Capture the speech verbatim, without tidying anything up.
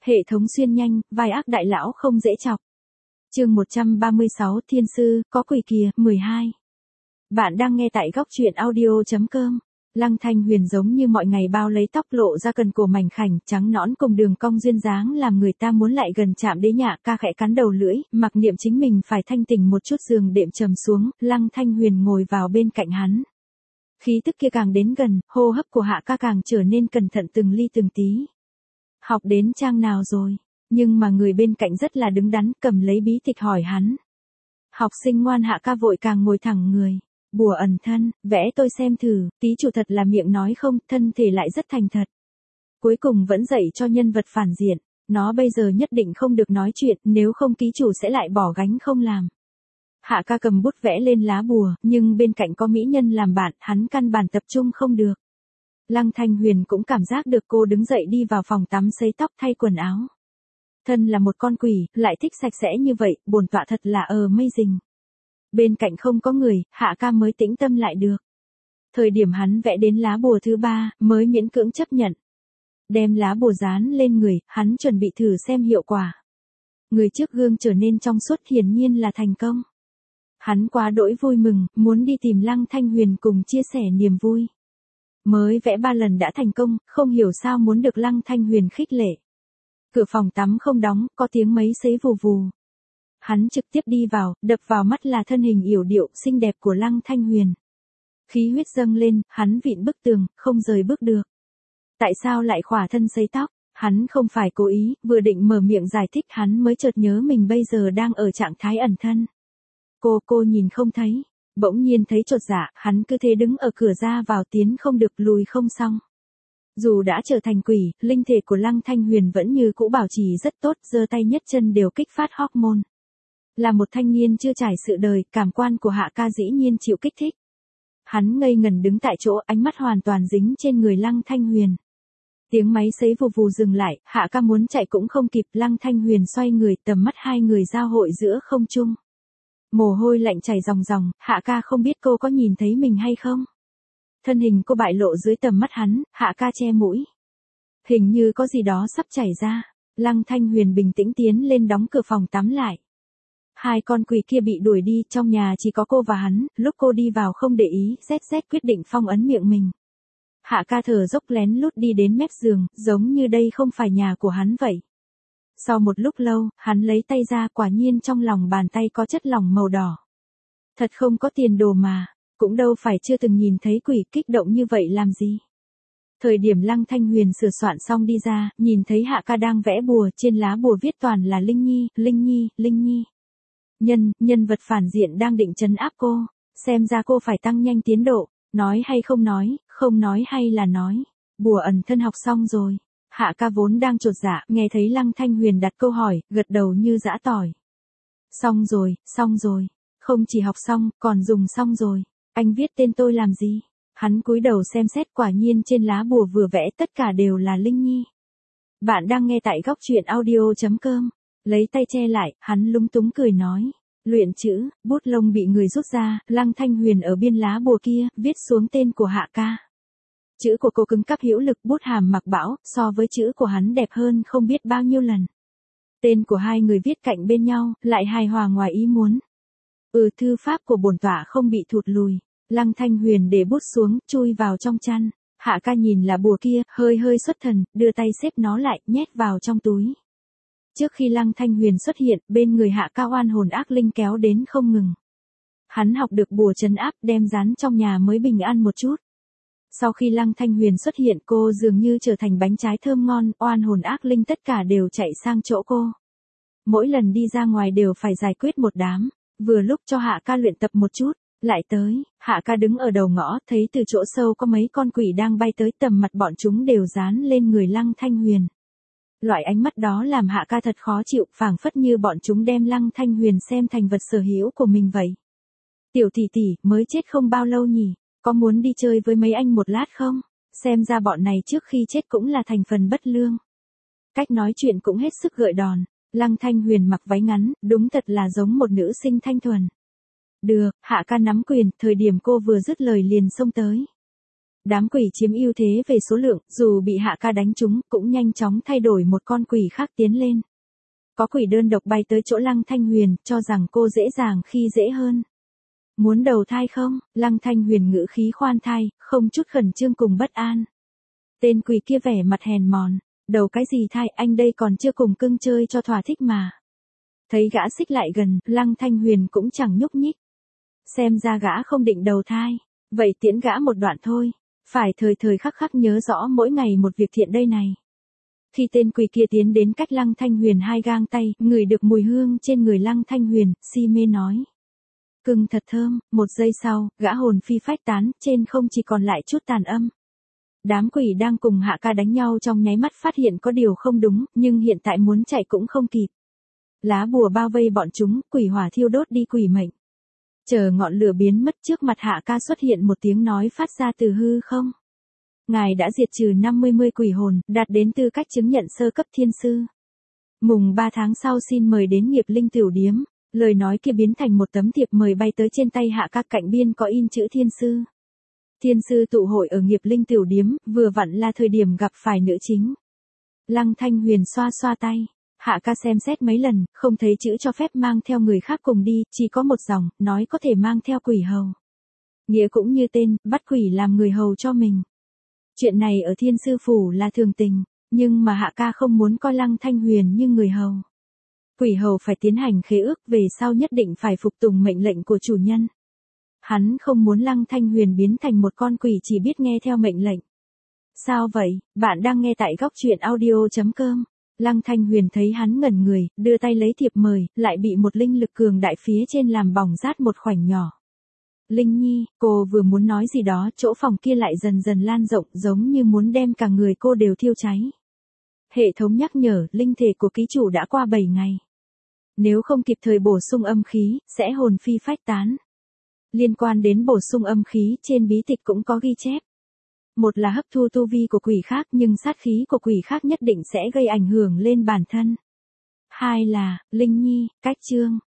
Hệ thống xuyên nhanh, vai ác đại lão không dễ chọc. Chương một trăm ba mươi sáu Thiên sư, có quỷ kìa, mười hai. Bạn đang nghe tại góc truyện audio.com. Lăng Thanh Huyền giống như mọi ngày bao lấy tóc lộ ra cần cổ mảnh khảnh, trắng nõn cùng đường cong duyên dáng làm người ta muốn lại gần chạm đế nhạ. Ca khẽ cắn đầu lưỡi, mặc niệm chính mình phải thanh tỉnh một chút. Giường đệm trầm xuống, Lăng Thanh Huyền ngồi vào bên cạnh hắn. Khí tức kia càng đến gần, hô hấp của Hạ ca càng trở nên cẩn thận từng ly từng tí. Học đến trang nào rồi? Nhưng mà người bên cạnh rất là đứng đắn, cầm lấy bí tịch hỏi hắn. Học sinh ngoan. Hạ ca vội càng ngồi thẳng người. Bùa ẩn thân, vẽ tôi xem thử. Tí chủ thật là miệng nói không, thân thể lại rất thành thật. Cuối cùng vẫn dạy cho nhân vật phản diện. Nó bây giờ nhất định không được nói chuyện, nếu không ký chủ sẽ lại bỏ gánh không làm. Hạ ca cầm bút vẽ lên lá bùa, nhưng bên cạnh có mỹ nhân làm bạn, hắn căn bản tập trung không được. Lăng Thanh Huyền cũng cảm giác được cô đứng dậy đi vào phòng tắm sấy tóc thay quần áo. Thân là một con quỷ, lại thích sạch sẽ như vậy, bổn tọa thật là amazing. Bên cạnh không có người, Hạ ca mới tĩnh tâm lại được. Thời điểm hắn vẽ đến lá bùa thứ ba, mới miễn cưỡng chấp nhận. Đem lá bùa dán lên người, hắn chuẩn bị thử xem hiệu quả. Người trước gương trở nên trong suốt, hiển nhiên là thành công. Hắn quá đỗi vui mừng, muốn đi tìm Lăng Thanh Huyền cùng chia sẻ niềm vui. Mới vẽ ba lần đã thành công, không hiểu sao muốn được Lăng Thanh Huyền khích lệ. Cửa phòng tắm không đóng, có tiếng máy sấy vù vù. Hắn trực tiếp đi vào, đập vào mắt là thân hình yểu điệu, xinh đẹp của Lăng Thanh Huyền. Khí huyết dâng lên, hắn vịn bức tường, không rời bước được. Tại sao lại khỏa thân sấy tóc? Hắn không phải cố ý, vừa định mở miệng giải thích hắn mới chợt nhớ mình bây giờ đang ở trạng thái ẩn thân. Cô, cô nhìn không thấy. Bỗng nhiên thấy chột dạ, hắn cứ thế đứng ở cửa ra vào, tiến không được lùi không xong. Dù đã trở thành quỷ, linh thể của Lăng Thanh Huyền vẫn như cũ bảo trì rất tốt, giơ tay nhất chân đều kích phát hormone. Là một thanh niên chưa trải sự đời, cảm quan của Hạ ca dĩ nhiên chịu kích thích. Hắn ngây ngần đứng tại chỗ, ánh mắt hoàn toàn dính trên người Lăng Thanh Huyền. Tiếng máy sấy vù vù dừng lại, Hạ ca muốn chạy cũng không kịp, Lăng Thanh Huyền xoay người, tầm mắt hai người giao hội giữa không trung. Mồ hôi lạnh chảy ròng ròng, Hạ ca không biết cô có nhìn thấy mình hay không. Thân hình cô bại lộ dưới tầm mắt hắn, Hạ ca che mũi. Hình như có gì đó sắp chảy ra. Lăng Thanh Huyền bình tĩnh tiến lên đóng cửa phòng tắm lại. Hai con quỷ kia bị đuổi đi, trong nhà chỉ có cô và hắn, lúc cô đi vào không để ý, Z Z quyết định phong ấn miệng mình. Hạ ca thở dốc lén lút đi đến mép giường, giống như đây không phải nhà của hắn vậy. Sau một lúc lâu, hắn lấy tay ra, quả nhiên trong lòng bàn tay có chất lỏng màu đỏ. Thật không có tiền đồ mà, cũng đâu phải chưa từng nhìn thấy quỷ, kích động như vậy làm gì. Thời điểm Lăng Thanh Huyền sửa soạn xong đi ra, nhìn thấy Hạ ca đang vẽ bùa, trên lá bùa viết toàn là Linh Nhi, Linh Nhi, Linh Nhi. Nhân, nhân vật phản diện đang định trấn áp cô, xem ra cô phải tăng nhanh tiến độ, nói hay không nói, không nói hay là nói. Bùa ẩn thân học xong rồi. Hạ ca vốn đang chột dạ, nghe thấy Lăng Thanh Huyền đặt câu hỏi, gật đầu như giã tỏi. Xong rồi, xong rồi. Không chỉ học xong, còn dùng xong rồi. Anh viết tên tôi làm gì? Hắn cúi đầu xem xét, quả nhiên trên lá bùa vừa vẽ tất cả đều là Linh Nhi. Bạn đang nghe tại góc truyện audio.com. Lấy tay che lại, hắn lúng túng cười nói. Luyện chữ, bút lông bị người rút ra, Lăng Thanh Huyền ở biên lá bùa kia, viết xuống tên của Hạ ca. Chữ của cô cứng cáp hữu lực, bút hàm mặc bão, so với chữ của hắn đẹp hơn không biết bao nhiêu lần. Tên của hai người viết cạnh bên nhau, lại hài hòa ngoài ý muốn. Ừ, thư pháp của bổn tọa không bị thụt lùi. Lăng Thanh Huyền để bút xuống, chui vào trong chăn. Hạ ca nhìn là bùa kia, hơi hơi xuất thần, đưa tay xếp nó lại, nhét vào trong túi. Trước khi Lăng Thanh Huyền xuất hiện, bên người Hạ ca oan hồn ác linh kéo đến không ngừng. Hắn học được bùa trấn áp, đem dán trong nhà mới bình an một chút. Sau khi Lăng Thanh Huyền xuất hiện, cô dường như trở thành bánh trái thơm ngon, oan hồn ác linh tất cả đều chạy sang chỗ cô. Mỗi lần đi ra ngoài đều phải giải quyết một đám, vừa lúc cho Hạ ca luyện tập một chút, lại tới, Hạ ca đứng ở đầu ngõ, thấy từ chỗ sâu có mấy con quỷ đang bay tới, tầm mặt bọn chúng đều dán lên người Lăng Thanh Huyền. Loại ánh mắt đó làm Hạ ca thật khó chịu, phảng phất như bọn chúng đem Lăng Thanh Huyền xem thành vật sở hữu của mình vậy. Tiểu tỷ tỷ, mới chết không bao lâu nhỉ? Có muốn đi chơi với mấy anh một lát không? Xem ra bọn này trước khi chết cũng là thành phần bất lương. Cách nói chuyện cũng hết sức gợi đòn. Lăng Thanh Huyền mặc váy ngắn, đúng thật là giống một nữ sinh thanh thuần. Được, Hạ ca nắm quyền, thời điểm cô vừa dứt lời liền xông tới. Đám quỷ chiếm ưu thế về số lượng, dù bị Hạ ca đánh trúng, cũng nhanh chóng thay đổi một con quỷ khác tiến lên. Có quỷ đơn độc bay tới chỗ Lăng Thanh Huyền, cho rằng cô dễ dàng khi dễ hơn. Muốn đầu thai không? Lăng Thanh Huyền ngữ khí khoan thai, không chút khẩn trương cùng bất an. Tên quỷ kia vẻ mặt hèn mòn, đầu cái gì thai, anh đây còn chưa cùng cưng chơi cho thỏa thích mà. Thấy gã xích lại gần, Lăng Thanh Huyền cũng chẳng nhúc nhích. Xem ra gã không định đầu thai, vậy tiễn gã một đoạn thôi, phải thời thời khắc khắc nhớ rõ mỗi ngày một việc thiện đây này. Khi tên quỷ kia tiến đến cách Lăng Thanh Huyền hai gang tay, ngửi được mùi hương trên người Lăng Thanh Huyền, si mê nói. Cưng thật thơm, một giây sau, gã hồn phi phách tán, trên không chỉ còn lại chút tàn âm. Đám quỷ đang cùng Hạ ca đánh nhau trong nháy mắt phát hiện có điều không đúng, nhưng hiện tại muốn chạy cũng không kịp. Lá bùa bao vây bọn chúng, quỷ hỏa thiêu đốt đi quỷ mệnh. Chờ ngọn lửa biến mất trước mặt Hạ ca xuất hiện một tiếng nói phát ra từ hư không. Ngài đã diệt trừ năm mươi mươi quỷ hồn, đạt đến tư cách chứng nhận sơ cấp thiên sư. Mùng ba tháng sau xin mời đến Nghiệp Linh Tửu Điếm. Lời nói kia biến thành một tấm thiệp mời bay tới trên tay Hạ ca, cạnh biên có in chữ thiên sư. Thiên sư tụ hội ở Nghiệp Linh Tửu Điếm, vừa vặn là thời điểm gặp phải nữ chính. Lăng Thanh Huyền xoa xoa tay. Hạ ca xem xét mấy lần, không thấy chữ cho phép mang theo người khác cùng đi, chỉ có một dòng, nói có thể mang theo quỷ hầu. Nghĩa cũng như tên, bắt quỷ làm người hầu cho mình. Chuyện này ở thiên sư phủ là thường tình, nhưng mà Hạ ca không muốn coi Lăng Thanh Huyền như người hầu. Quỷ hầu phải tiến hành khế ước, về sau nhất định phải phục tùng mệnh lệnh của chủ nhân. Hắn không muốn Lăng Thanh Huyền biến thành một con quỷ chỉ biết nghe theo mệnh lệnh. Sao vậy, bạn đang nghe tại góc truyện audio chấm com. Lăng Thanh Huyền thấy hắn ngẩn người, đưa tay lấy thiệp mời, lại bị một linh lực cường đại phía trên làm bỏng rát một khoảnh nhỏ. Linh Nhi, cô vừa muốn nói gì đó, chỗ phòng kia lại dần dần lan rộng, giống như muốn đem cả người cô đều thiêu cháy. Hệ thống nhắc nhở, linh thể của ký chủ đã qua bảy ngày. Nếu không kịp thời bổ sung âm khí, sẽ hồn phi phách tán. Liên quan đến bổ sung âm khí, trên bí tịch cũng có ghi chép. Một là hấp thu tu vi của quỷ khác, nhưng sát khí của quỷ khác nhất định sẽ gây ảnh hưởng lên bản thân. Hai là, Linh Nhi, cách chương.